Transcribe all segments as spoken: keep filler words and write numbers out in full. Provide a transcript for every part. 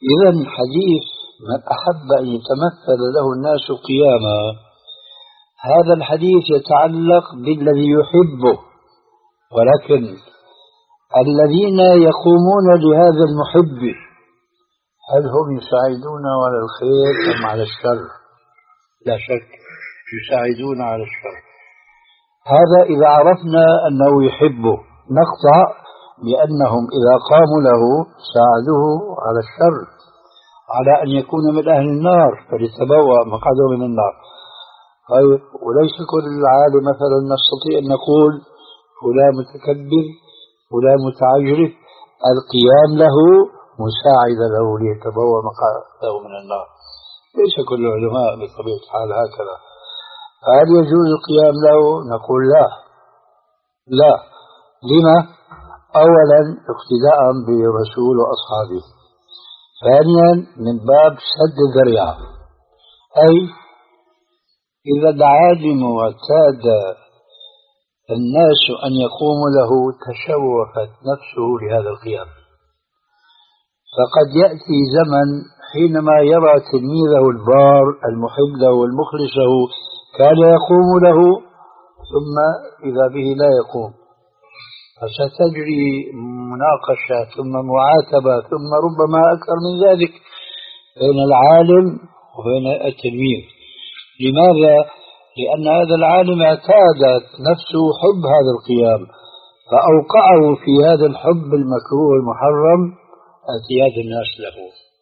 إذا حديث من أحب أن يتمثل له الناس قياما، هذا الحديث يتعلق بالذي يحبه، ولكن الذين يقومون لهذا المحب هل هم يساعدون على الخير أم على الشر؟ لا شك يساعدون على الشر. هذا إذا عرفنا أنه يحبه نقطع بأنهم إذا قاموا له ساعدوه على الشر، على أن يكون من أهل النار فليتبوأ مقعده من النار. طيب، وليس كل عالم مثلا نستطيع أن نقول فلان متكبر فلان متعجرف القيام له مساعد له ليتبوأ مقعده من النار. ليس كل العلماء بطبيعة الحال هكذا. هل يجوز القيام له؟ نقول لا. لا. لما؟ أولا اقتداء بالرسول وأصحابه، ثانيا من باب سد الذريعة، أي إذا العالم اعتاد الناس أن يقوموا له تشوفت نفسه لهذا القيام، فقد يأتي زمن حينما يرى تلميذه البار المحب له والمخلص له كان يقوم له ثم إذا به لا يقوم، فستجري مناقشة ثم معاتبة ثم ربما أكثر من ذلك بين العالم وبين التلميذ. لماذا؟ لأن هذا العالم اعتادت نفسه حب هذا القيام فأوقعه في هذا الحب المكروه المحرم اعتياد الناس له.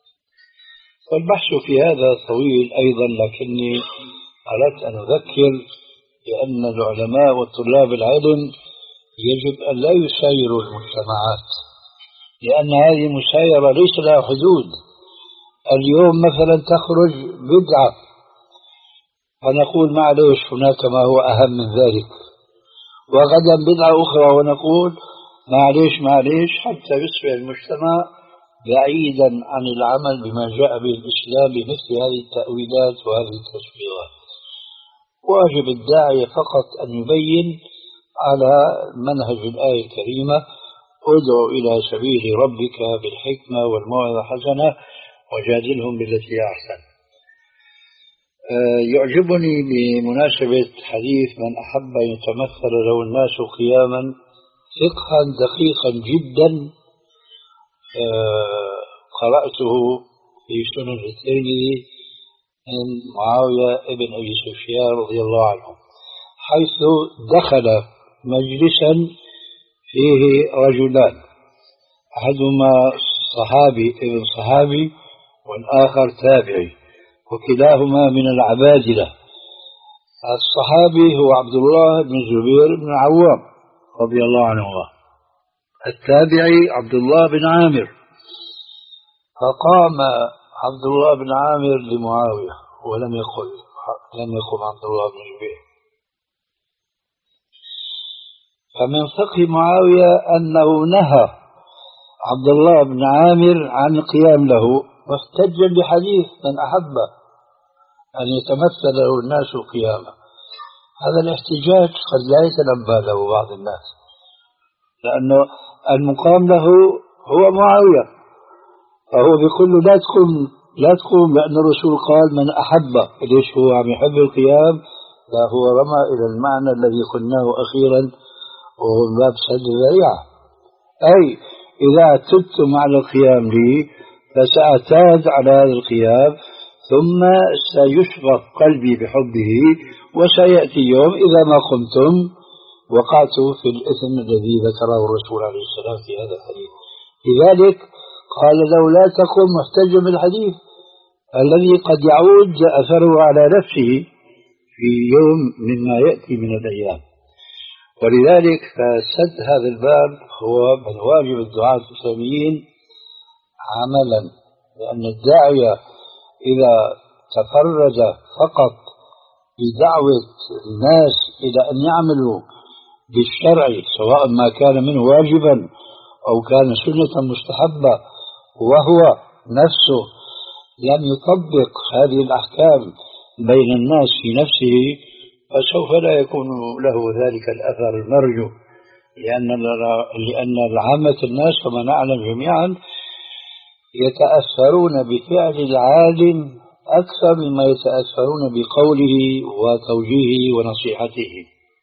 والبحث في هذا طويل أيضا، لكني أردت أن أذكر بأن العلماء وطلاب العلم يجب أن لا يسايروا المجتمعات، لأن هذه المسايرة ليس لها حدود. اليوم مثلا تخرج بدعة ونقول معليش هناك ما هو أهم من ذلك، وغدا بدعة أخرى ونقول معليش معليش، حتى يصبح المجتمع بعيدا عن العمل بما جاء به الإسلام بمثل هذه التأويلات وهذه التشبيهات. واجب الداعية فقط أن يبين على منهج الآية الكريمة: ادعو إلى سبيل ربك بالحكمة والموعظة الحسنة وجادلهم بالتي هي أحسن. يعجبني بمناسبة حديث من أحب أن يتمثل له الناس قياما فقها دقيقا جدا قرأته في سنن الترمذي من معاوية ابن أبي سفيان رضي الله عنه، حيث دخل مجلسا فيه رجلان، أحدهما صحابي ابن صحابي والآخر تابعي، وكلاهما من العبادلة. الصحابي هو عبد الله بن الزبير بن العوام رضي الله عنهما، التابعي عبد الله بن عامر. فقام عبد الله بن عامر لمعاوية ولم يقل لم يقم عبد الله بن الزبير، فمن فقه معاوية أنه نهى عبد الله بن عامر عن القيام له، واحتج بحديث من أحب أن يتمثل له الناس قياما. هذا الاحتجاج قد لا يتنبه له بعض الناس، لأنه المقام له هو معاوية، فهو بيقول له لا تقوم لا تقوم لأن الرسول قال من أحب. ليش هو عم يحب القيام؟ لا، هو رمى إلى المعنى الذي قلناه أخيرا وهو باب سد الذريعة، أي إذا اعتدتم على القيام لي فسأعتاد على هذا القيام ثم سيشغف قلبي بحبه، وسيأتي يوم إذا ما قمتم وقعت في الإثم الذي ذكره الرسول عليه السلام في هذا الحديث. لذلك قال له لا تقم محتجا بالحديث الذي قد يعود أثره على نفسه في يوم مما يأتي من الأيام. ولذلك فسد هذا الباب هو من واجب الدعاة الإسلاميين عملا، لأن الداعية إذا تفرد فقط بدعوة الناس إلى أن يعملوا بالشرع سواء ما كان منه واجبا أو كان سنة مستحبة وهو نفسه لم يطبق هذه الأحكام بين الناس في نفسه، فسوف لا يكون له ذلك الأثر المرجو، لأن لأن العامة الناس كما نعلم جميعا يتأثرون بفعل العالم أكثر مما يتأثرون بقوله وتوجيهه ونصيحته.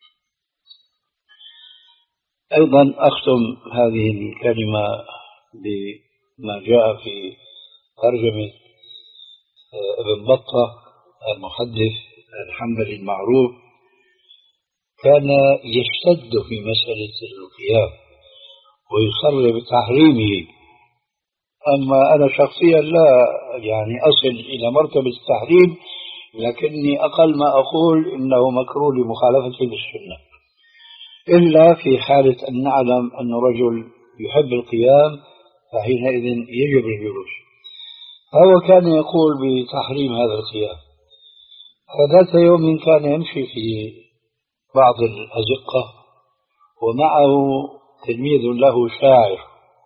أيضا أختم هذه الكلمة بما جاء في ترجمة ابن بطة المحدث الحنبلي المعروف، كان يشتد في مسألة القيام ويصر بتحريمه. أما أنا شخصيا لا يعني أصل إلى مرتبة التحريم، لكني أقل ما أقول إنه مكروه لمخالفته للسنة، إلا في حالة أن نعلم أن رجل يحب القيام فحينئذ يجب الجلوس. فهو كان يقول بتحريم هذا القيام. فذات يوم كان يمشي في بعض الأزقة ومعه تلميذ له شاعر،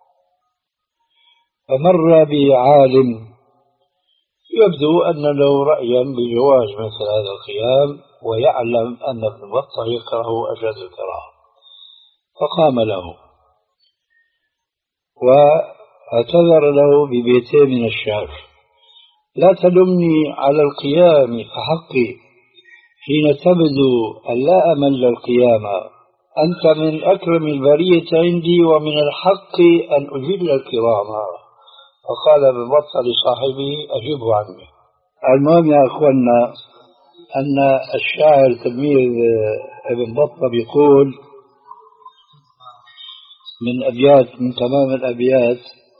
فمر بعالم يبدو أن له رأيا بجواز مثل هذا القيام، ويعلم أن ابن بطة يكره أشد الكراهة، فقام له واعتذر له ببيتين من الشعر: لا تلمني على القيام فحقي حين تبدو أن لا أمل القيام، أنت من أكرم البرية عندي ومن الحق أن أجل الكرام. فقال ابن بطة لصاحبه: أجبه عني. المهم يا أخوانا أن الشاعر تلميذ ابن بطة بيقول من أبيات، من تمام الأبيات،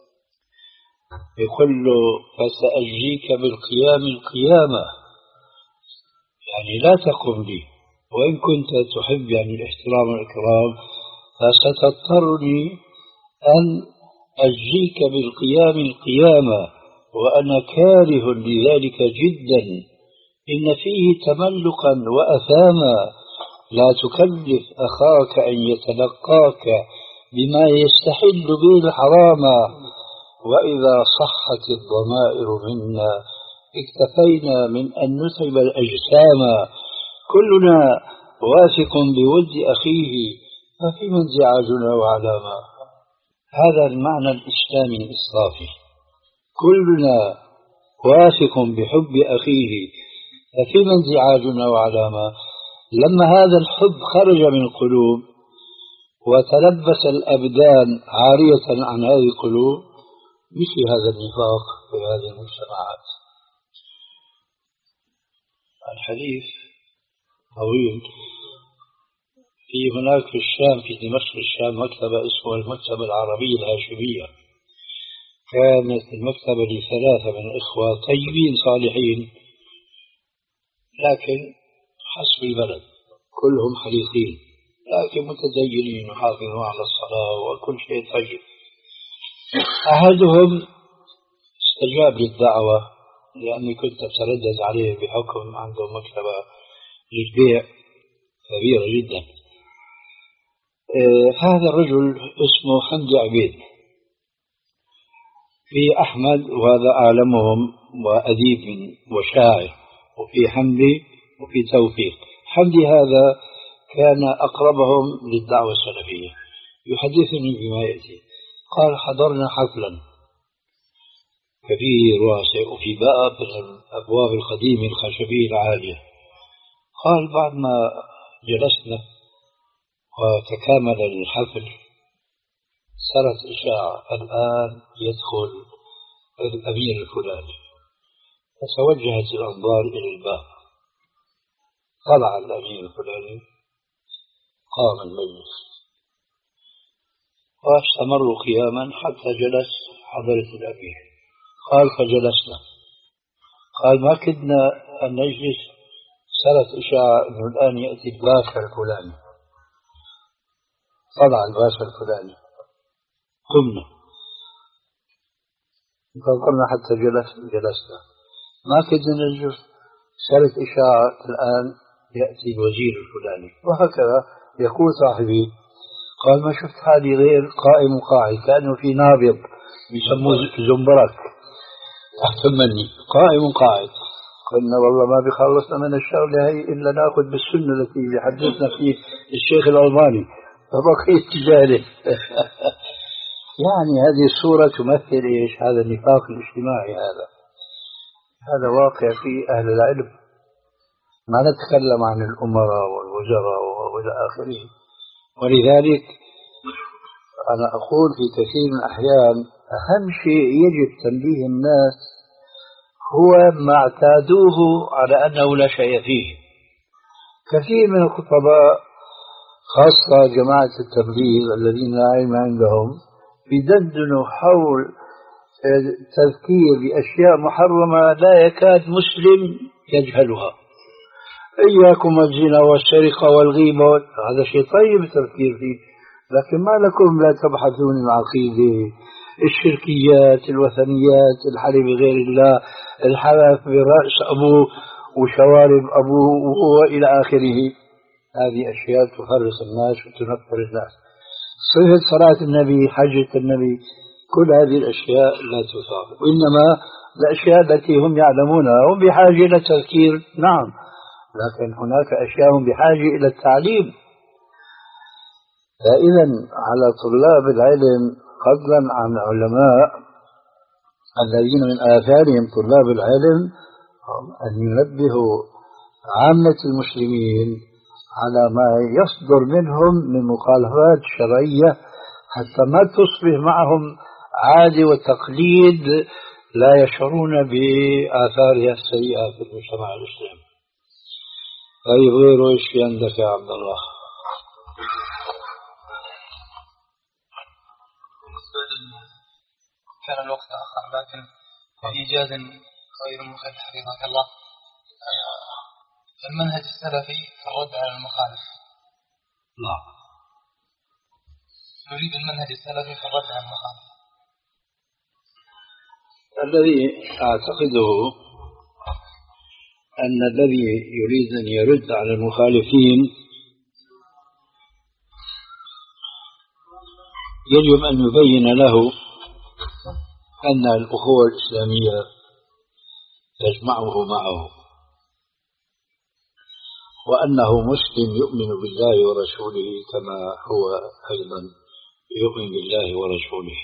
يقول له: فسأجيك بالقيام القيامة، يعني لا تقم لي، وإن كنت تحب يعني الاحترام والإكرام فستضطرني أن أجيك بالقيام القيامة، وأنا كاره لذلك جدا، إن فيه تملقا وأثاما، لا تكلف أخاك أن يتلقاك بما يستحل به الحرام، وإذا صحت الضمائر منا اكتفينا من أن نتعب الأجسام، كلنا واثق بود أخيه ففيما انزعاجنا وعلاما. هذا المعنى الإسلامي الإصرافي، كلنا واثق بحب أخيه ففيما انزعاجنا وعلاما. لما هذا الحب خرج من القلوب وتلبس الأبدان عارية عن هذه القلوب، مثل هذا النفاق في هذه المجتمعات. الحديث طويل. في هناك في الشام، في دمشق الشام، مكتبة اسمها المكتبة العربية الهاشمية. كانت المكتبة لثلاثة من الإخوة طيبين صالحين، لكن حسب البلد كلهم حليقين، لكن متدينين وحافظون على الصلاة وكل شيء طيب. أحدهم استجاب للدعوة لأني كنت أتردد عليه بحكم عنده مكتبة للبيع كبيرة جدا. آه هذا الرجل اسمه حمدي عبيد. في أحمد وهذا أعلمهم وأديب وشاعر، وفي حمدي وفي توفيق. حمدي هذا كان أقربهم للدعوة السلفية، يحدثني بما يأتي. قال: حضرنا حفلا كبير واسع وفي باب من الأبواب القديمة الخشبية العالية. قال: بعد ما جلسنا وتكامل الحفل صارت إشاعة: الآن يدخل الأمير الفلاني. فتوجهت الأنظار إلى الباب، طلع الأمير الفلاني، قام المجلس واستمروا قياما حتى جلس حضرة الأمير. قال: فجلسنا. قال: ما كدنا أن نجلس، صارت إشاعة أنه الآن يأتي الباشا الفلاني. طلع الباشا الفلاني، قمنا انتظرنا حتى جلس جلسنا. ما كدنا نجلس، صارت إشاعة الآن يأتي الوزير الفلاني، وهكذا. يقول صاحبي: قال: ما شفت حالي غير قائم وقاعد، كأنه في نابض يسموه زنبرك تحت مني، قائم وقاعد. قلنا: والله ما بخلصنا من الشغلة هي إلا نأخذ بالسنة التي يحدثنا فيه الشيخ الألباني، فبقيت جاهل. يعني هذه الصورة تمثل إيش؟ هذا النفاق الاجتماعي، هذا هذا واقع في أهل العلم. ما نتكلم عن الأمراء والوزراء وإلى آخره. ولذلك أنا أقول في كثير من الأحيان أهم شيء يجب تنبيه الناس هو ما اعتادوه على أنه لا شيء فيه. كثير من الخطباء خاصة جماعة التبليغ الذين لا علم عندهم يدندنوا حول تذكير بأشياء محرمة لا يكاد مسلم يجهلها. إياكم الزنا والسرقة والغيبة، هذا شيء طيب التفكير فيه، لكن ما لكم لا تبحثون العقيدة، الشركيات، الوثنيات، الحلف بغير الله، الحلف برأس أبوه وشوارب أبوه وإلى آخره. هذه أشياء تفرق الناس وتنفر الناس. صفة صلاة النبي، حجة النبي، كل هذه الأشياء لا تثار، وإنما الأشياء التي هم يعلمونها هم بحاجة إلى تذكير، نعم، لكن هناك أشياء هم بحاجة إلى التعليم. فإذا على طلاب العلم فضلا عن علماء الذين من آثارهم طلاب العلم أن ينبهوا عامة المسلمين على ما يصدر منهم من مخالفات شرعية حتى ما تصبح معهم عادة وتقليد لا يشعرون بآثارها السيئة في المجتمع الإسلامي. طيب غيره ايش في عندك يا عبد الله؟ كان الوقت آخر، لكن بإيجاز غير مخل حفظك الله، المنهج السلفي في الرد على المخالف. لا، نريد المنهج السلفي في الرد على المخالف. الذي أعتقده أن الذي يريد أن يرد على المخالفين يجب أن يبين له أن الأخوة الإسلامية تجمعه معه، وأنه مسلم يؤمن بالله ورسوله كما هو أيضا يؤمن بالله ورسوله،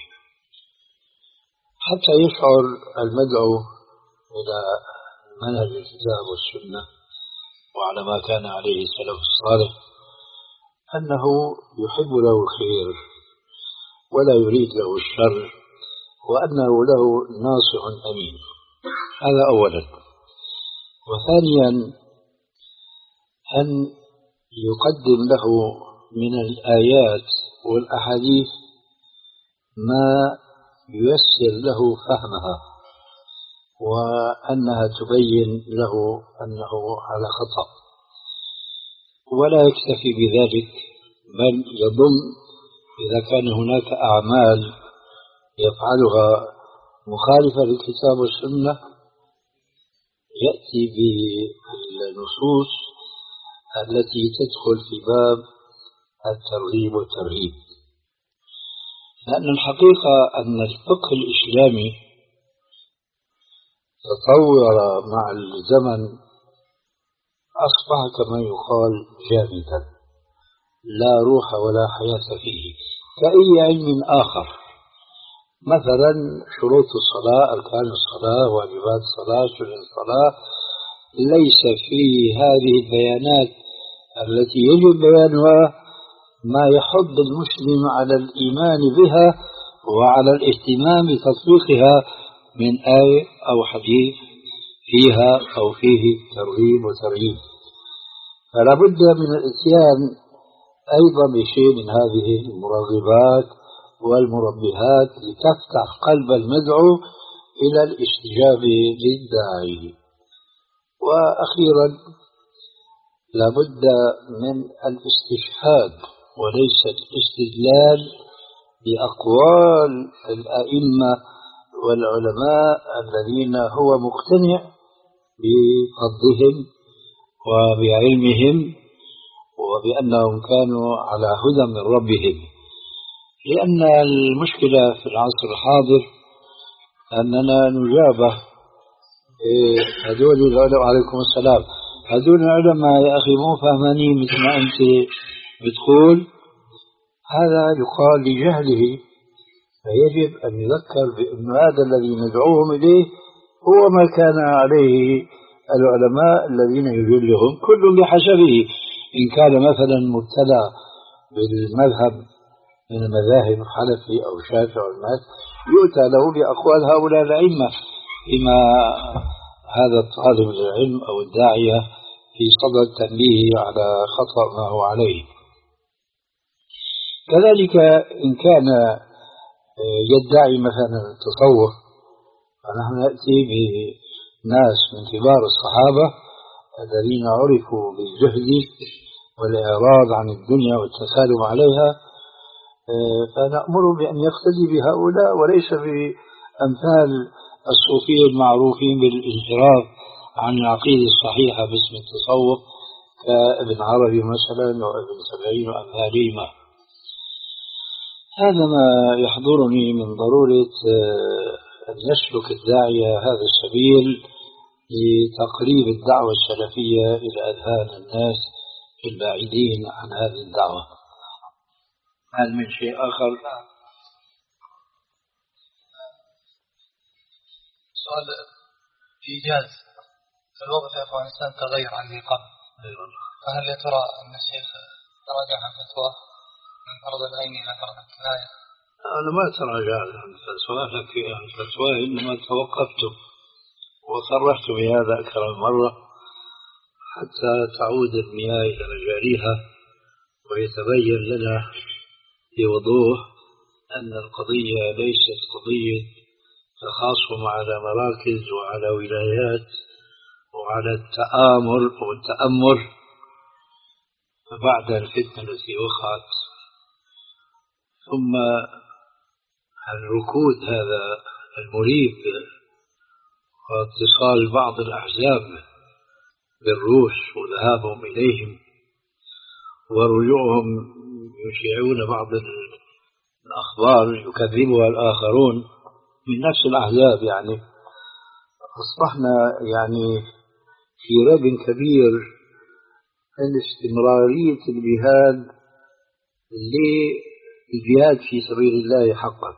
حتى يشعر المدعو إلى منهج الكتاب والسنة وعلى ما كان عليه السلف الصالح أنه يحب له الخير ولا يريد له الشر، وأنه له ناصح أمين. هذا أولا. وثانيا أن يقدم له من الآيات والأحاديث ما ييسر له فهمها، وأنها تبين له أنه على خطأ، ولا يكتفي بذلك بل يضم إذا كان هناك أعمال يفعلها مخالفة للكتاب والسنة يأتي بالنصوص التي تدخل في باب الترغيب والترهيب. لأن الحقيقة أن الفقه الإسلامي تطور مع الزمن، أصبح كما يقال جامدا لا روح ولا حياة فيه كأي علم آخر. مثلا شروط الصلاة، أركان الصلاة، واجبات الصلاة، سنن الصلاة، ليس في هذه البيانات التي يجب بيانها ما يحض المسلم على الإيمان بها وعلى الاهتمام بتطبيقها من آية أو حديث فيها أو فيه ترغيب وترهيب. فلا بد من الاتيان أيضا بشيء من هذه المرغبات والمربهات لتفتح قلب المدعو إلى الاستجابة للداعي. وأخيرا لا بد من الاستشهاد وليس الاستدلال بأقوال الأئمة والعلماء الذين هو مقتنع بفضلهم وبعلمهم وبأنهم كانوا على هدى من ربهم. لأن المشكلة في العصر الحاضر أننا نجابه هذول العلماء، عليكم السلام، هذول العلماء يا أخي مو فهمانين مثل ما أنت بتقول. هذا يقال لجهله فيجب أن يذكر بأن هذا الذي ندعوهم إليه هو ما كان عليه العلماء الذين يجلهم كل بحسبه. إن كان مثلا مبتلى بالمذهب من المذاهب الحنفي أو الشافعي أو المالكي يؤتى له بأقوال هؤلاء الأئمة، إما هذا الطالب العلم أو الداعية في صدد تنبيهه على خطأ ما هو عليه. كذلك إن كان يدعي مثلا التصوف، فنحن نأتي بناس من كبار الصحابة الذين عرفوا بالزهد والإعراض عن الدنيا والتسالم عليها، فنأمر بأن يقتدي بهؤلاء وليس بأمثال الصوفية المعروفين بالانحراف عن العقيدة الصحيحة باسم التصوف كابن عربي مثلا وابن سبعين وأمثالهما. هذا ما يحضرني من ضرورة أن يسلك الداعية هذا السبيل لتقريب الدعوة السلفية إلى أذهان الناس البعيدين عن هذه الدعوة. هل من شيء آخر؟ سؤال إيجاز الوضع في أفغانستان تغير عن ذي قبل، فهل يا ترى أن الشيخ تراجع عن فتواه من فرض العين إلى فرض الكفاية؟ أنا ما تراجع عن فتواه، لكن الفتوى إنما توقفت وصرحت بهذا أكثر من مرة حتى تعود المياه إلى مجاريها ويتبين لنا بوضوح أن القضية ليست قضية تخاصم على مراكز وعلى ولايات وعلى التآمر أو التأمر بعد الفتنة التي وقعت، ثم الركود هذا المريب واتصال بعض الأحزاب بالروس وذهابهم إليهم ورجوعهم يشيعون بعض الأخبار يكذبها الآخرون من نفس الأحزاب. يعني أصبحنا يعني في ريب كبير عن استمرارية الجهاد للجهاد في سبيل الله حقا.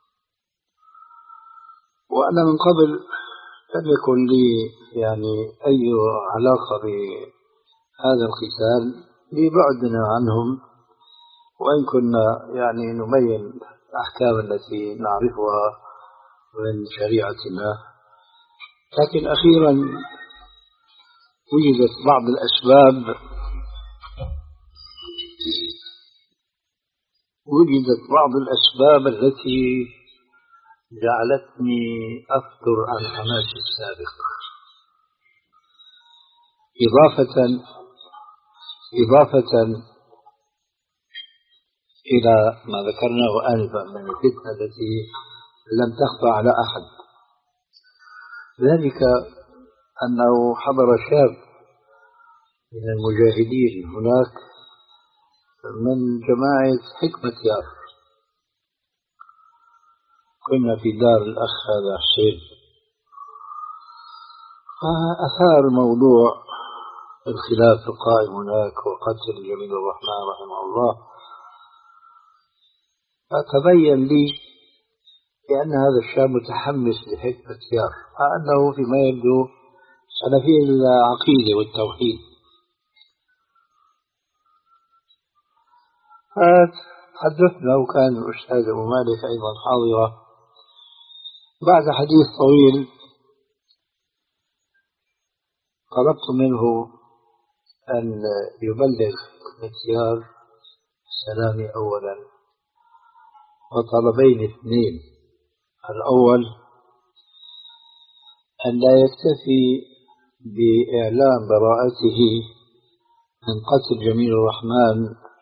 وأنا من قبل لم يكن لي يعني أي علاقة بهذا القتال لبعدنا عنهم، وإن كنا يعني نبين الأحكام التي نعرفها من شريعتنا، لكن أخيرا وجدت بعض الأسباب وجدت بعض الأسباب التي جعلتني أفتر عن حماسي السابق، إضافة إضافة إلى ما ذكرناه آنفا من الفتنة التي لم تخفى على أحد، ذلك أنه حضر شاب من المجاهدين هناك من جماعة حكمة يار، كنا في دار الأخ هذا حسين، فأثار موضوع الخلاف القائم هناك وقتل جميل الرحمن رحمه الله، فتبين لي بأن هذا الشاب متحمس لحكمة يار مع أنه فيما يبدو سلفي العقيدة والتوحيد. فتحدثنا وكان الأستاذ أبو مالك أيضا حاضرة. بعد حديث طويل طلبت منه أن يبلغ حكمة سلامي أولا، وطلبين اثنين: الأول أن لا يكتفي بإعلام براءته من قتل جميل الرحمن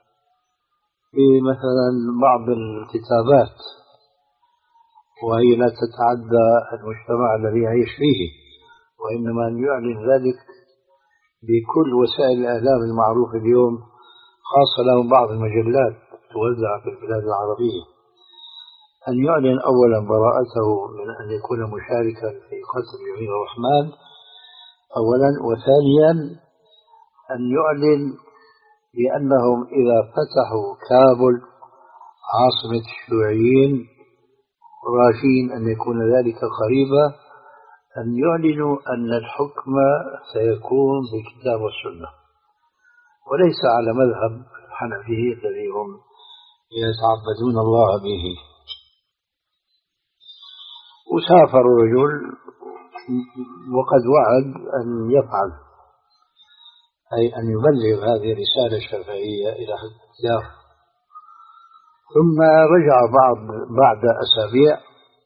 بمثلا بعض الكتابات وهي لا تتعدى المجتمع الذي يعيش فيه، وإنما أن يعلن ذلك بكل وسائل الإعلام المعروفة اليوم، خاصة لهم بعض المجلات توزع في البلاد العربية. أن يعلن أولا براءته من أن يكون مشاركا في قتل جميل الرحمن أولا، وثانيا أن يعلن بأنهم إذا فتحوا كابل عاصمة الشيوعيين راجين أن يكون ذلك قريبا أن يعلنوا أن الحكم سيكون بالكتاب والسنة وليس على مذهب الحنفية الذي هم يتعبدون الله به. وسافر الرجل وقد وعد أن يفعل، أي أن يبلغ هذه الرسالة الشافعية إلى حد الختيار. ثم رجع بعض بعد أسابيع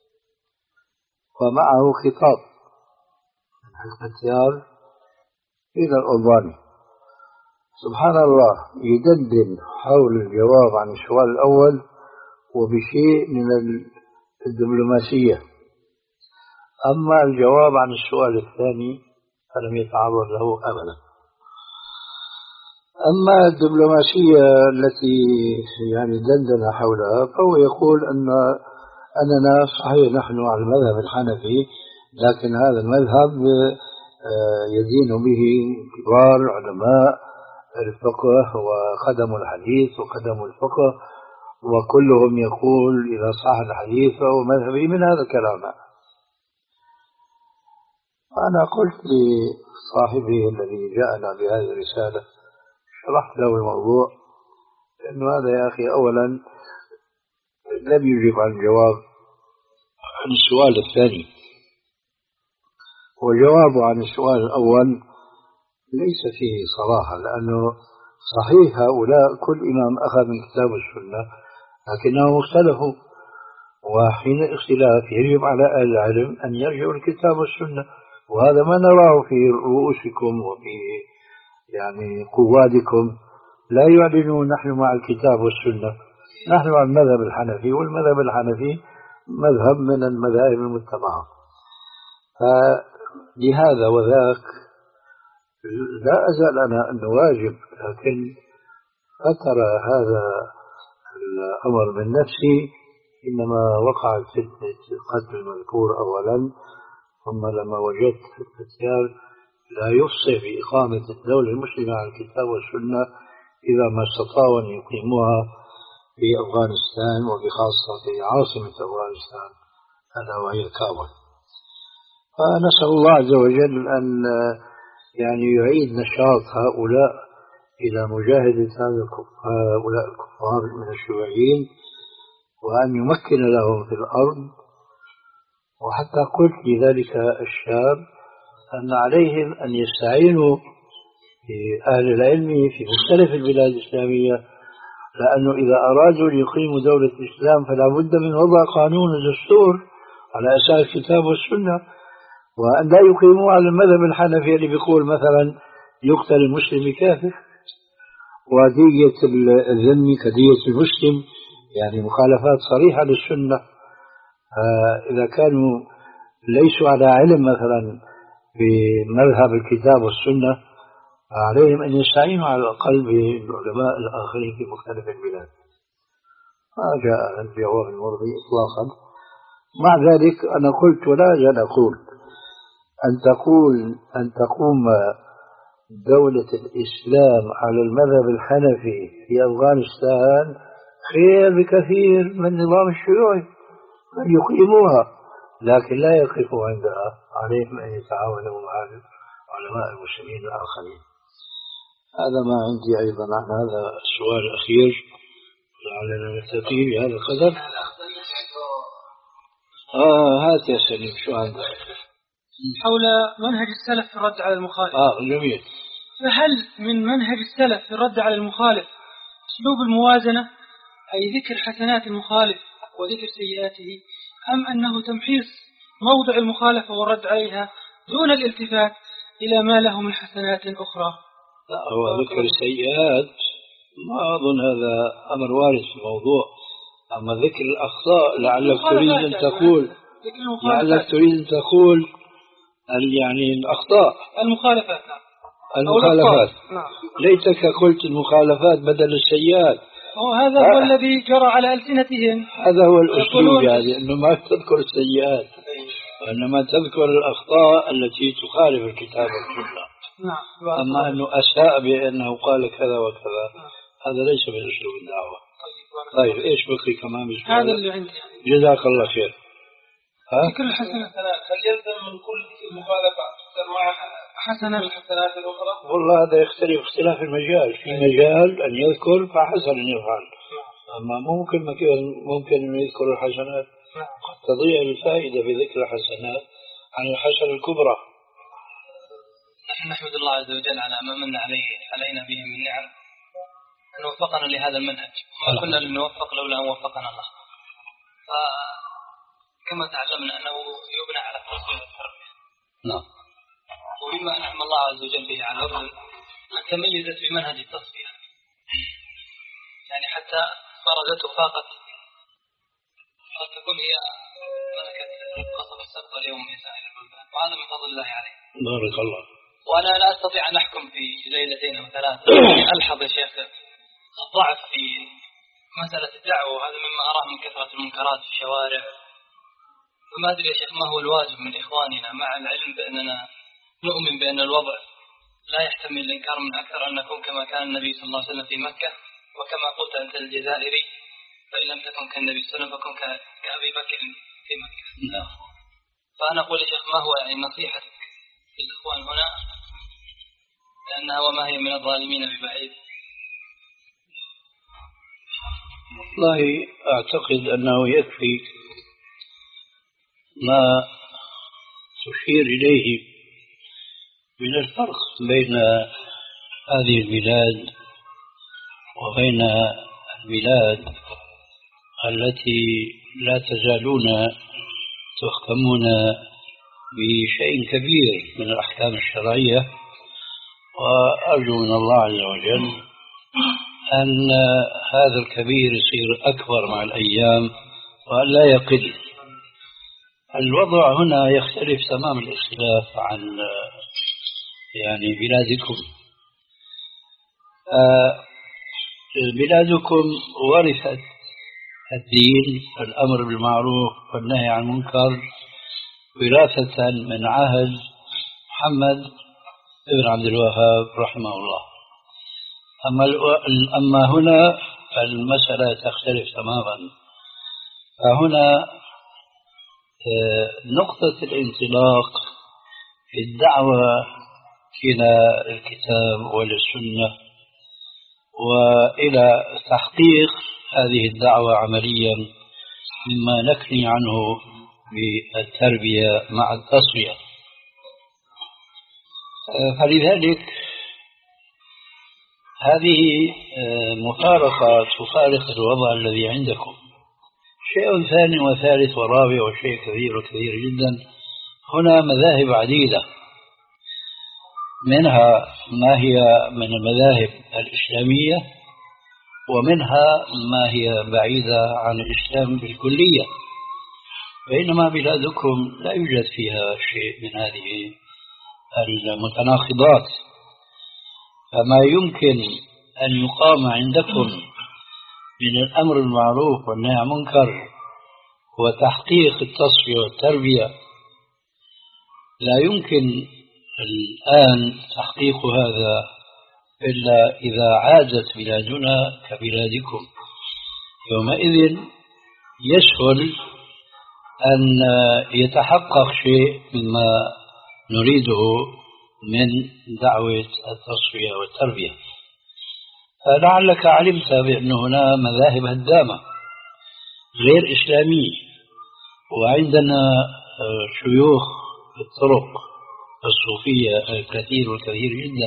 ومعه خطاب من الختيار إلى الألباني. سبحان الله، يدندن حول الجواب عن السؤال الأول وبشيء من الدبلوماسية، أما الجواب عن السؤال الثاني فلم يتعرض له أبدا. أما الدبلوماسية التي يعني دندن حولها فهو يقول أن أننا صحيح نحن على المذهب الحنفي، لكن هذا المذهب يدين به كبار علماء الفقه وقدموا الحديث وقدموا الفقه، وكلهم يقول إذا صح الحديث فهو مذهبي من هذا الكلام. أنا قلت لصاحبه الذي جاءنا بهذه الرسالة، شرحت له الموضوع، إنه هذا يا أخي أولا لم يجب عن الجواب عن السؤال الثاني، وجوابه عن السؤال الأول ليس فيه صراحة، لأنه صحيح هؤلاء كل إمام أخذ من كتاب السنة لكنهم اختلفوا، وحين الاختلاف يجب على أهل العلم أن يرجعوا الكتاب والسنة، وهذا ما نراه في رؤوسكم وفي يعني قوادكم، لا يعلنون نحن مع الكتاب والسنة، نحن مع المذهب الحنفي، والمذهب الحنفي مذهب من المذاهب المتبعة. فلهذا وذاك لا أزال أنا أنه واجب، لكن أترى هذا الأمر من نفسي إنما وقع فتنة قتل المذكور أولا، ثم لما وجدت الختيار لا يفصح بإقامة الدولة المسلمة على الكتاب والسنة إذا ما استطاعوا أن يقيموها في أفغانستان، وبخاصة في عاصمة أفغانستان ألا وهي كابول. فنسأل الله عز وجل أن يعني يعيد نشاط هؤلاء إلى مجاهدة هؤلاء الكفار من الشيوعيين، وأن يمكن لهم في الأرض. وحتى قلت لذلك الشاب أن عليهم أن يستعينوا بأهل العلم في مختلف البلاد الإسلامية، لأنه إذا أرادوا أن يقيموا دولة الإسلام فلا بد من وضع قانون ودستور على أساس الكتاب والسنة، وأن لا يقيموا على المذهب الحنفي اللي بيقول مثلا يقتل المسلم بكافر، ودية الذم كدية المسلم، يعني مخالفات صريحة للسنة. إذا كانوا ليسوا على علم مثلا بمذهب الكتاب والسنة عليهم أن يستعينوا على الأقل بالعلماء الآخرين في مختلف البلاد. ما جاء الجواب المرضي إطلاقا. مع ذلك أنا قلت ولا أزال أقول أن تقول أن تقوم دولة الإسلام على المذهب الحنفي في أفغانستان خير بكثير من النظام الشيوعي، أن يقيموها، لكن لا يقفوا عندها، عليهم أن يتعاونوا مع علماء المسلمين الآخرين. هذا ما عندي أيضا عن هذا السؤال الأخير، لعلنا نكتفي بهذا القدر. آه هات يا سليم، شو عندك؟ حول منهج السلف في الرد على المخالف. آه جميل. فهل من منهج السلف في الرد على المخالف أسلوب الموازنة، أي ذكر حسنات المخالف وذكر سيئاته، أم أنه تمحيص موضع المخالفة والرد عليها دون الالتفات إلى ما له من حسنات أخرى؟ لا، هو ذكر السيئات ما أظن هذا أمر وارد في الموضوع، أما ذكر الأخطاء لعلك تريد أن تقول لعلك تريد أن تقول يعني الأخطاء المخالفات المخالفات نعم. ليتك قلت المخالفات بدل السيئات. هذا هو الذي جرى على ألسنتهم، هذا هو الأسلوب، يعني أنه ما تذكر السيئات وإنما تذكر الأخطاء التي تخالف الكتاب والسنة. نعم. أما أنه أساء بأنه قال كذا وكذا، هذا ليس من أسلوب الدعوة. طيب إيش بقي كمان؟ هذا اللي عندي. جزاك الله خير. في كل حسنة هل يلزم من كل مخالفة أنواع حسنة الحسنات الأخرى؟ والله هذا يختلف اختلاف المجال، في مجال أن يذكر فحسن أن يفعل، أما ممكن ممكن أن يذكر الحسنات قد تضيع الفائدة بذكر الحسنات عن الحسنة الكبرى. نحن نحمد الله عز وجل على ما من عليه علينا به من نعم أن وفقنا لهذا المنهج، وما كنا لنوفق لولا أن وفقنا الله. فكما تعلمنا أنه يبنى على التصوير والتربية. نعم. ومما أنعم الله عز وجل به على الأردن أن تميزت بمنهج التصفية، يعني حتى فرضته فاقت قد تكون هي ملكة قصب السبق اليوم في سائر البلدان، وهذا من فضل الله عليه. بارك الله. وأنا لا أستطيع أن أحكم في ليلتين أو ثلاثة. ألحظ يا شيخ الضعف في مسألة الدعوة، وهذا مما أراه من كثرة المنكرات في الشوارع. فما أدري يا شيخ ما هو الواجب من إخواننا، مع العلم بأننا نؤمن بأن الوضع لا يحتمل الإنكار من أكثر أن نكون كما كان النبي صلى الله عليه وسلم في مكة، وكما قلت أنت الجزائري فإن لم تكن كالنبي صلى الله عليه وسلم فكن كأبي بكر في مكة. نعم. فأنا أقول يا شيخ ما هو يعني نصيحتك للإخوان هنا، لأنها وما هي من الظالمين ببعيد؟ والله أعتقد أنه يكفي ما تشير إليه من الفرق بين هذه البلاد وبين البلاد التي لا تزالون تحكمون بشيء كبير من الأحكام الشرعية، وأرجو من الله عز وجل أن هذا الكبير يصير أكبر مع الأيام وأن لا يقل. الوضع هنا يختلف تمام الاختلاف عن يعني بلادكم. بلادكم ورثت الدين، الأمر بالمعروف والنهي عن المنكر، وراثة من عهد محمد بن عبد الوهاب رحمه الله. أما أما هنا المسألة تختلف تماما. فهنا نقطة الانطلاق في الدعوة إلى الكتاب والسنة وإلى تحقيق هذه الدعوة عمليا مما نكني عنه بالتربية مع التصفية. فلذلك هذه مفارقة تفارق الوضع الذي عندكم. شيء ثاني وثالث ورابع وشيء كثير وكثير جدا. هنا مذاهب عديدة، منها ما هي من المذاهب الإسلامية، ومنها ما هي بعيدة عن الإسلام بالكلية، بينما بلادكم لا يوجد فيها شيء من هذه المتناقضات. فما يمكن أن يقام عندكم من الأمر المعروف والنهي عن المنكر وتحقيق التصفية والتربية لا يمكن الآن تحقيق هذا إلا إذا عادت بلادنا كبلادكم. يومئذ يسهل أن يتحقق شيء مما نريده من دعوة التصفية والتربية. فلعلك علمت بأن هنا مذاهب هدامة غير إسلامية، وعندنا شيوخ الطرق الصوفية الكثير والكثير جدا،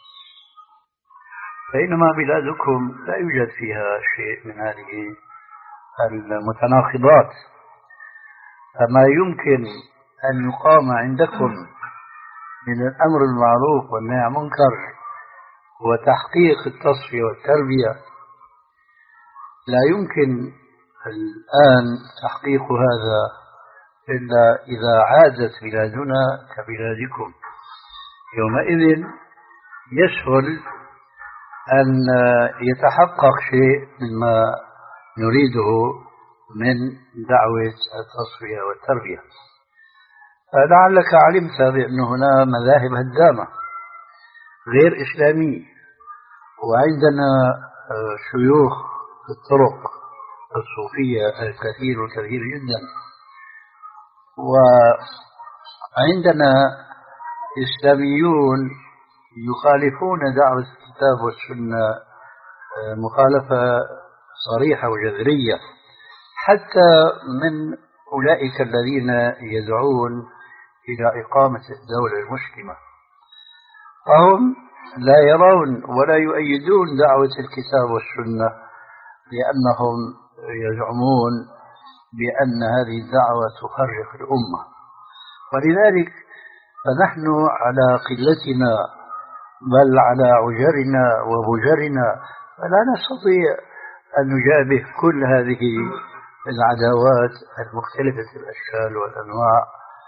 بينما بلادكم لا يوجد فيها شيء من هذه المتناقضات. فما يمكن أن يقام عندكم من الأمر المعروف والنهي عن المنكر وتحقيق التصفية والتربية لا يمكن الآن تحقيق هذا إلا إذا عادت بلادنا كبلادكم. يومئذ يسهل أن يتحقق شيء مما نريده من دعوة التصفية والتربية. فلعلك علمت بأن هنا مذاهب هدامة غير إسلامية، وعندنا شيوخ الطرق الصوفية الكثير والكثير جدا، وعندنا إسلاميون يخالفون دعوة الكتاب والسنة مخالفة صريحة وجذرية، حتى من أولئك الذين يدعون إلى إقامة الدولة المسلمة، فهم لا يرون ولا يؤيدون دعوة الكتاب والسنة، لأنهم يزعمون بأن هذه الدعوة تفرق الأمة. ولذلك فنحن على قلتنا بل على عجرنا وبجرنا فلا نستطيع أن نجابه كل هذه العداوات المختلفة الأشكال والأنواع.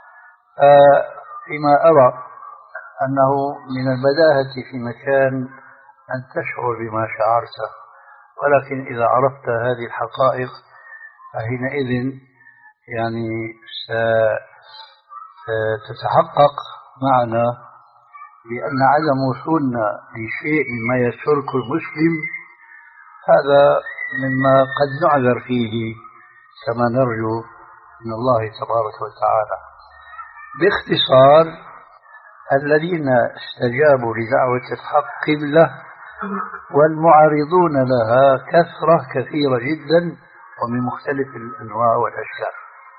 فيما أرى أنه من البداهة في مكان أن تشعر بما شعرته، ولكن إذا عرفت هذه الحقائق فحينئذ يعني ستتحقق معنا بأن عدم وصولنا لشيء مما يترك المسلم هذا مما قد نعذر فيه كما نرجو من الله تبارك وتعالى. باختصار، الذين استجابوا لدعوة الحق قلة، والمعارضون لها كثرة كثيرة جدا ومن مختلف الأنواع والأشكال.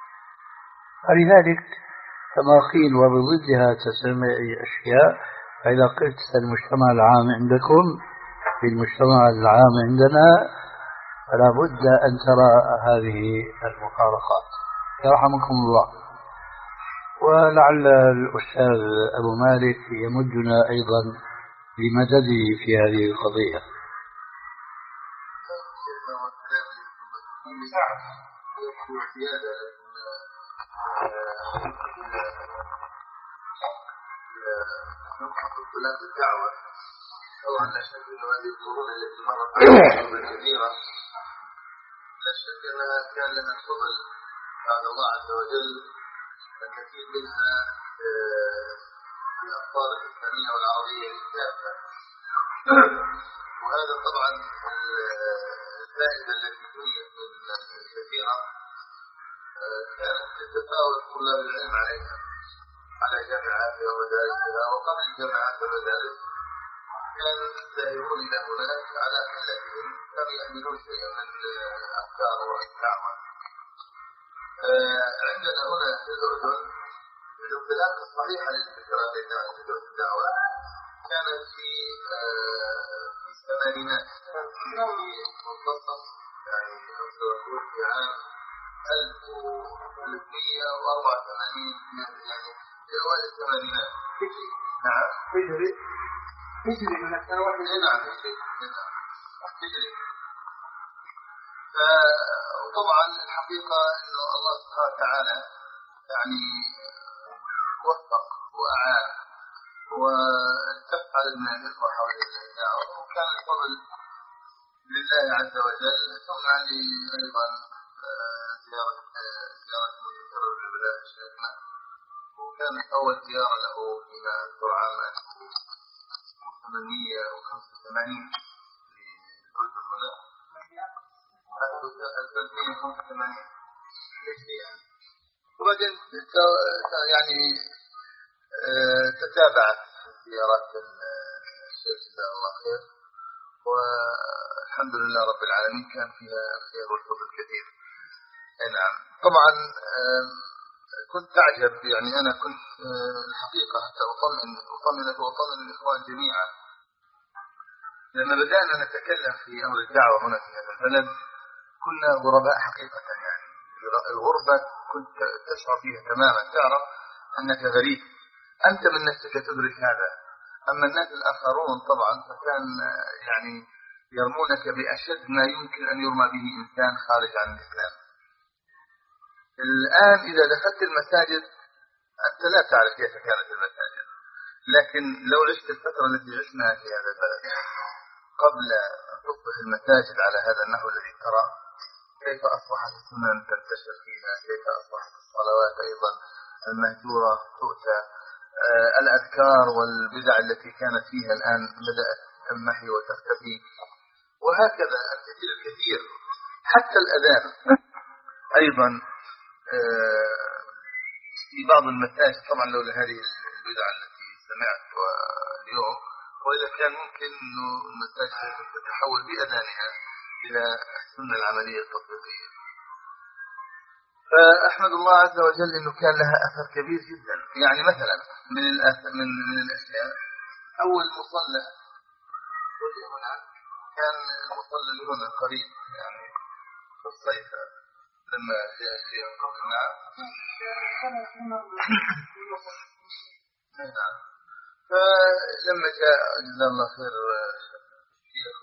فلذلك كما قيل وبضدها تسمع أشياء، فإذا قلت المجتمع العام عندكم في المجتمع العام عندنا فلا بد أن ترى هذه المفارقات. يرحمكم الله. ولعل الأستاذ أبو مالك يمدنا أيضا بمدده في هذه القضية. طبعا لا شك أن هذه القرون التي مرت عليها كثيرة لا شك أنها كان لها الفضل بعد الله عز وجل، الكثير منها في الأخبار الإسلامية والعربية كافة. وهذا طبعا الفائدة التي جلت من كثيرة كانت تتفاوت طلاب العلم عليها على جامعاتها ومدارسها، وقبل الجامعات والمدارس كان السائرون إلى هناك على حلتهم كانوا يحملون شيئا من الأفكار والدعوة. عندنا هنا في الأردن الانطلاق الصحيح للفكرة لدعوة الدعوة كانت في في الثمانينات، كان في منتصف يعني في عام ألف وثلاثمئة وأربعة وثمانين يعني في أوائل الثمانينات. نعم هجري هجري من السنوات نعم هجري هجري. فطبعا الحقيقة إنه الله سبحانه وتعالى يعني وفق وأعان والتف على الإخوة حول الدعوة، وكان الفضل لله عز وجل. ثم لي أيضا زيارة زيارة متكررة لبلاد شيخنا، وكانت أول زيارة له فيما أذكر عام ألف وثمانمئة وخمسة وثمانين في الأردن هنا ألف وثمانمئة وخمسة وثمانين يعني. وبعدين يعني تتابعت زيارات الشيخ جزاه الله خير، والحمد لله رب العالمين كان فيها خير والفضل كثير. نعم طبعا كنت أعجب يعني أنا كنت الحقيقة حتى أطمئن أطمئنك وأطمئن الإخوان جميعا لما بدأنا نتكلم في أمر الدعوة هنا في هذا البلد كنا غرباء حقيقة. يعني الغربة كنت تشعر فيها تماما، تعرف أنك غريب، أنت من نفسك تدرك هذا. أما الناس الآخرون طبعا فكان يعني يرمونك بأشد ما يمكن أن يرمى به إنسان خارج عن الإسلام. الآن إذا دخلت المساجد أنت لا تعرف كيف كانت المساجد، لكن لو عشت الفترة التي عشناها في هذا البلد قبل أن تصبح المساجد على هذا النحو الذي ترى، كيف أصبحت السنن تنتشر فيها، كيف أصبحت الصلوات أيضا المهجورة تؤتى، آه الأذكار والبدع التي كانت فيها الآن بدأت تنمحي وتختفي، وهكذا الكثير الكثير. حتى الأذان أيضا آه في بعض المساجد طبعا لولا هذه البدع التي سمعت اليوم، وإذا كان ممكن أنه المساجد تتحول بأذانها إلى السنة العملية التطبيقية. فأحمد الله عز وجل أنه كان لها أثر كبير جدا. يعني مثلا من من من الأشياء، أول مصلى هنا كان المصلى اللي هنا قريب، يعني في الصيف لما جاء الشيخ نعم نعم فلما جاء جزاه الله خير الشيخ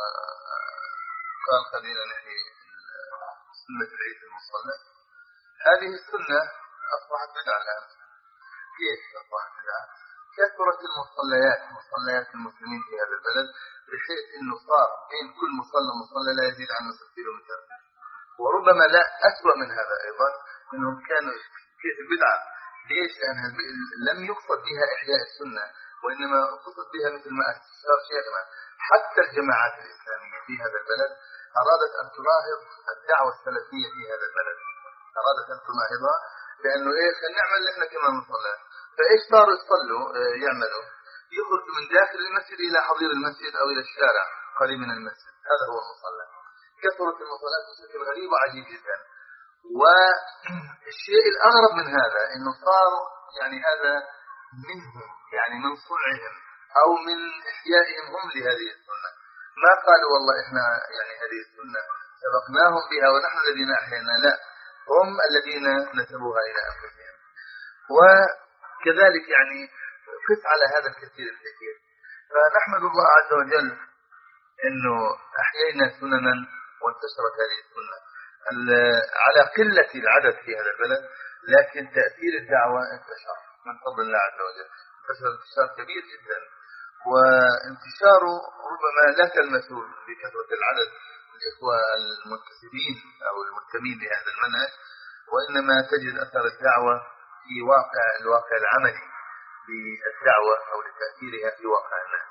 وقال خلينا نحيي سنة العيد المصلى، هذه السنة أصبحت بدعة الآن. كيف أصبحت بدعة؟ كثرت المصليات مصليات المسلمين في هذا البلد، بحيث أنه صار بين كل مصلى مصلى لا يزيد عن نصف كيلومتر. وربما لا أسوأ من هذا أيضا، أنهم كانوا كيف البدعة. ليش؟ لأنها لم يقصد بها إحياء السنة، وإنما قصد بها مثل ما أشار شيخنا حتى الجماعات الإسلامية في هذا البلد أرادت أن تناهض الدعوة السلفية في هذا البلد، أرادت أن تناهضها، لأنه إيش نعمل إحنا كمان نصلي. فإيش صاروا يصلوا يعملوا؟ يخرجوا من داخل المسجد إلى حضير المسجد أو إلى الشارع قريب من المسجد، هذا هو المصلى. كثرت المصلات بشكل غريب وعجيب جدا. والشيء الأغرب من هذا إنه صار يعني هذا منهم، يعني من صنعهم أو من إحيائهم هم لهذه السنة. ما قالوا والله إحنا يعني هذه السنة سبقناهم بها ونحن الذين أحيانا، لا، هم الذين نسبوها إلى أنفسهم. وكذلك يعني قس على هذا الكثير الكثير. فنحمد الله عز وجل إنه أحيينا سننا وانتشرت هذه السنة على قلة العدد في هذا البلد، لكن تأثير الدعوة انتشر من فضل الله عز وجل، انتشر انتشار كبير جدا. وانتشاره ربما لا تلمسه بكثرة العدد الإخوة المنتسبين أو المنتمين لهذا المنهج، وإنما تجد أثر الدعوة في واقع الواقع العملي للدعوة أو لتأثيرها في واقع الناس.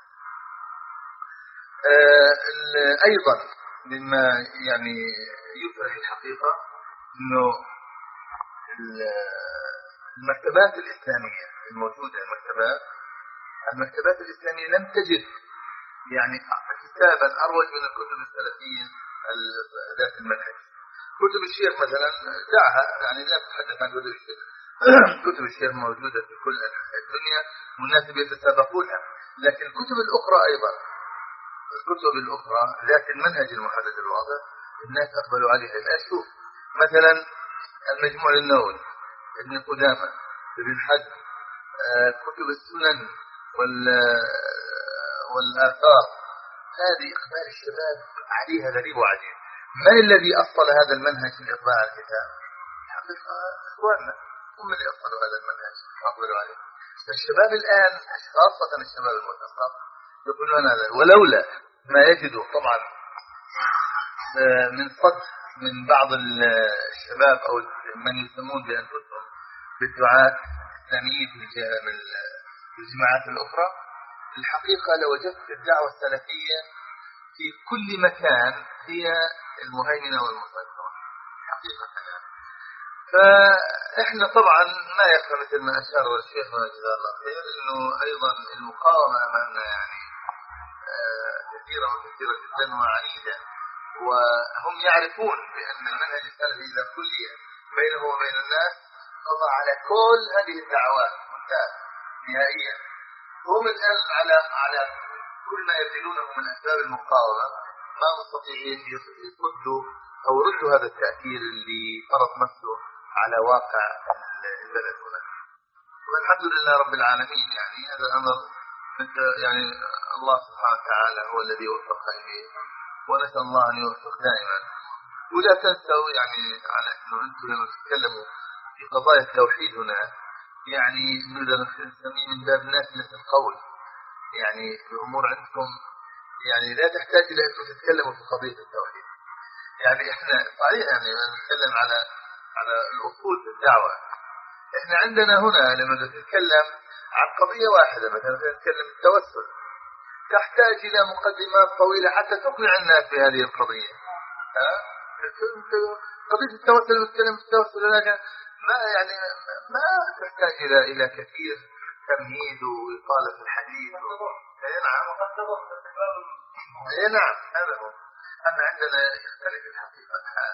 أيضا مما يعني يفرح الحقيقة أنه المكتبات الإسلامية الموجودة، المكتبات المكتبات الإسلامية لم تجد يعني كتابا أروج من الكتب السلفية ذات المنهج. كتب الشيخ مثلا دعها، يعني لا تتحدث عن كتب الشيخ، كتب الشيخ موجودة في كل الدنيا، والناس يتسابقونها. لكن الكتب الأخرى أيضا، الكتب الأخرى ذات المنهج المحدد الواضح، الناس أقبلوا عليها. الآن شوف مثلا المجموع للنووي، ابن قدامة، ابن حزم، كتب السنن والآثار، هذه إقبال الشباب عليها غريب وعجيب. من الذي أصل هذا المنهج في إطباع الكتاب؟ حقيقة إخواننا هم اللي أصلوا هذا المنهج وأقبلوا عليه. الشباب الآن خاصة الشباب المتخصص يقولون هذا، ولولا ما يجدوا طبعا من صد من بعض الشباب أو من يسمون بأنفسهم بالدعاة الإسلاميين في الجماعات الأخرى، الحقيقة لوجدت الدعوة السلفية في كل مكان هي المهيمنة والمسيطرة حقيقة يعني. فإحنا طبعا ما يخفى مثل ما أشار الشيخ جزاه الله خير إنه أيضا المقاومة أمامنا يعني كثيرة وكثيرة جدا وعنيدة، وهم يعرفون بأن المنهج السلفي إذا كلي بينه وبين الناس قضى على كل هذه الدعوات منتهى نهائيا. هم الآن على على كل ما يبذلونه من أسباب المقاومة ما مستطيعين يصدوا أو يردوا هذا التأثير اللي فرض نفسه على واقع البلد هنا. والحمد لله رب العالمين، يعني هذا أمر يعني الله سبحانه وتعالى هو الذي وفق إليه، ونسأل الله أن يوفق دائما. ولا تنسوا يعني على أنه أنتم لما تتكلموا في قضايا التوحيد هنا، يعني نقدر نسميه من باب ناسلة القول، يعني الأمور عندكم يعني لا تحتاج إلى أن تتكلموا في قضية التوحيد. يعني إحنا صحيح يعني نتكلم على على الأصول في الدعوة. إحنا عندنا هنا لما نتكلم عن قضية واحدة مثلا نتكلم التوسل، تحتاج إلى مقدمات طويلة حتى تقنع الناس بهذه القضية. ها؟ قضية التوسل نتكلم في التوسل، لكن ما يعني ما تحتاج إلى إلى كثير تمهيد وإطالة في الحديث. اي نعم اي نعم هذا هو. أما عندنا يختلف الحقيقة الحال.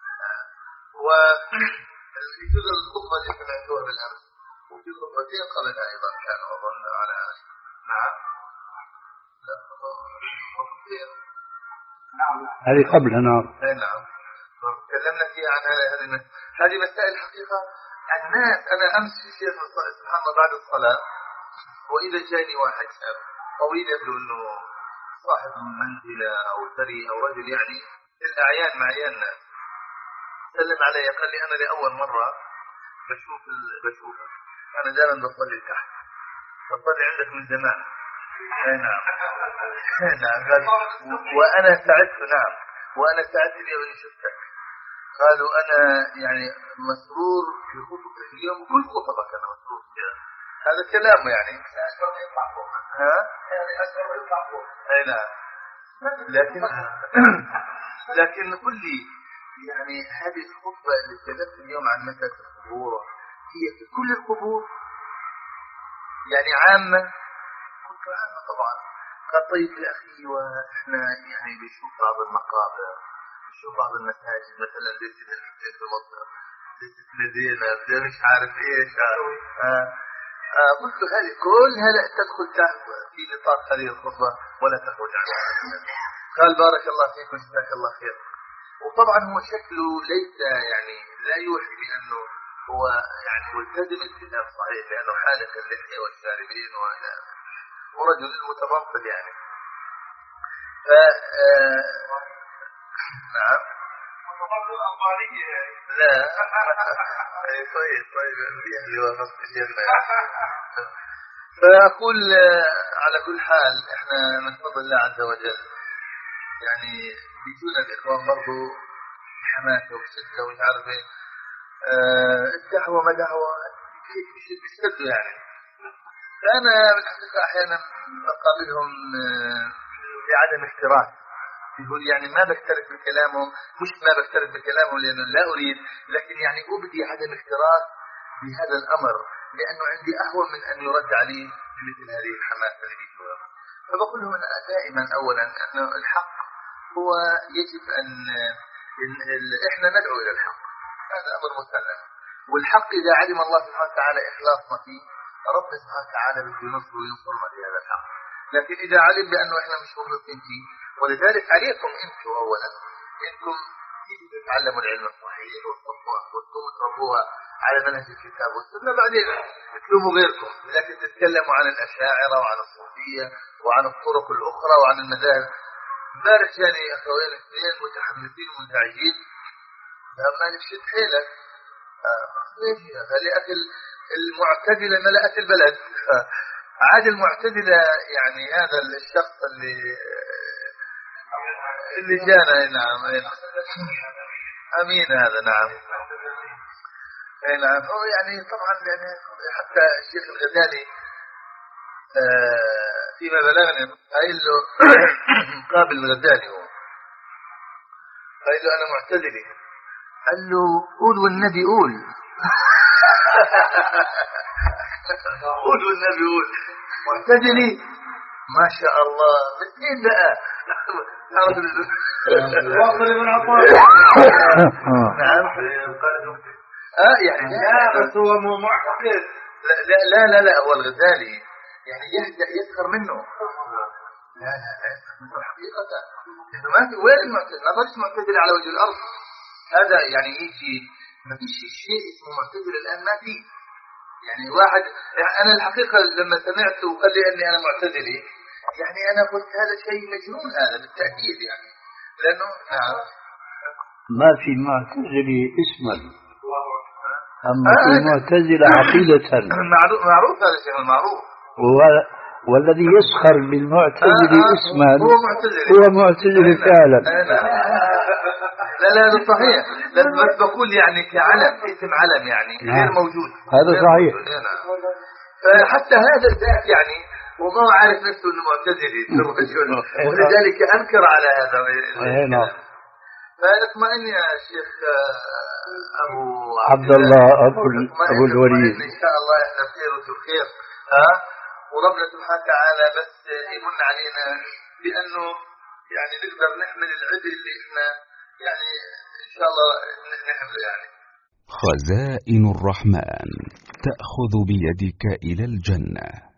ويجوز الخطبة اللي سمعتوها بالأمس وفي خطبتين قبلها أيضا كانوا أظن على نعم لا خطبتين هذه قبلها. نعم اي نعم تكلمنا فيها عن هذه هذه مسائل حقيقة. الناس أنا أمس في شيخ سبحان الله بعد الصلاة وإذا جاني واحد شاب طويل يبدو أنه صاحب منزلة أو ثري أو رجل يعني الأعيان مع عيالنا سلم علي قال لي أنا لأول مرة بشوف بشوفك أنا دائما بصلي تحت بصلي عندك من زمان. أي نعم نعم وأنا سعدت نعم وأنا سعدت اليوم أني شفتك. قالوا أنا يعني مسرور في خطبك اليوم كل خطبك أنا مسرور فيها. هذا كلام يعني ها أي نعم لكن لكن قل لي يعني هذه الخطبة اللي تكلمت اليوم عن مسألة القبور هي في كل القبور يعني عامة؟ قلت عامة طبعا. قال طيب يا أخي وإحنا يعني بنشوف بعض المقابر بنشوف بعض المساجد مثلا زي الحسين في مصر زي المدينة زي مش عارف إيش آه. آه قلت هذه كلها لا تدخل في نطاق هذه الخطبة ولا تخرج عنها. قال بارك الله فيك وجزاك الله خير. وطبعا هو شكله ليس يعني لا يوحي بأنه هو يعني ملتزم التزام صحيح لأنه حالة اللحية والشاربين وإلى ورجل متبطل يعني. ف نعم لا طيب طيب يعني وافقت شيخنا. فأقول على كل حال احنا من فضل الله عز وجل يعني بيجونا الإخوان برضو حماسة وشدة ومش عارف ايه اه الدعوة ما دعوة بيشدوا يعني. فأنا بالحقيقة أحيانا أقابلهم بعدم احتراف يقول يعني ما بكترث بكلامهم مش ما بكترث بكلامهم لأنه لا أريد لكن يعني أبدي عدم احتراف بهذا الأمر لأنه عندي أهون من أن يرد علي مثل هذه الحماسة اللي بيجوها. فبقول لهم دائما أولا أن الحق هو يجب أن إحنا ندعو إلى الحق هذا أمر مسلم. والحق إذا علم الله سبحانه وتعالى إخلاصنا فيه رب سبحانه وتعالى بينصر وينصرنا بهذا الحق. لكن إذا علم بأنه إحنا مش مخلصين فيه ولذلك عليكم أنتم أولا أنكم تيجوا تتعلموا العلم الصحيح والصفوة وانتم تربوها على منهج الكتاب والسنة بعدين تلوموا غيركم لكن تتكلموا عن الأشاعرة وعن الصوفية وعن الطرق الأخرى وعن المذاهب. امبارح يعني أخوين اثنين متحمسين ومنزعجين لما نفشد حيلك ليش يا أخي أكل المعتدلة ملأت البلد. عاد المعتدلة يعني هذا الشخص اللي اللي جانا نعم أمين هذا نعم أي نعم هو يعني طبعا يعني حتى الشيخ الغزالي آه فيما بلغني قايل له قابل الغزالي هو قايل له أنا معتدلي قال له قول والنبي قول قول والنبي قول معتدلي ما شاء الله الاثنين بقى واصل من عطاء نعم اه يعني لا بس هو مو معتقد لا لا لا لا هو الغزالي يعني يهدأ يسخر منه لا لا لا يسخر منه حقيقة لأنه ما في وين المعتدل ما فيش معتدل على وجه الأرض. هذا يعني يجي ما فيش شيء اسمه معتدل الآن ما في يعني واحد يعني أنا الحقيقة لما سمعت وقال لي أني أنا معتدلي يعني أنا قلت هذا شيء مجنون هذا بالتأكيد يعني لأنه نعم ما في معتزلي اسما أما في معتزلة عقيدة معروف معروف هذا الشيء المعروف والذي يسخر بالمعتزلي اسما هو معتزلي هو معتزلي فعلا. لا لا هذا صحيح بس بقول يعني كعلم اسم علم يعني غير موجود هذا صحيح. فحتى هذا الذات يعني وما هو عارف نفسه انه معتزلي ولذلك انكر على هذا. فاطمئن يا شيخ أبو عبد الله أبو, أبو الوليد، إن شاء الله إحنا خير وفي خير. ها وربنا سبحانه وتعالى بس يمن علينا بأنه يعني نقدر نحمل العبء اللي إحنا يعني إن شاء الله نحمله. يعني خزائن الرحمن تأخذ بيدك إلى الجنة.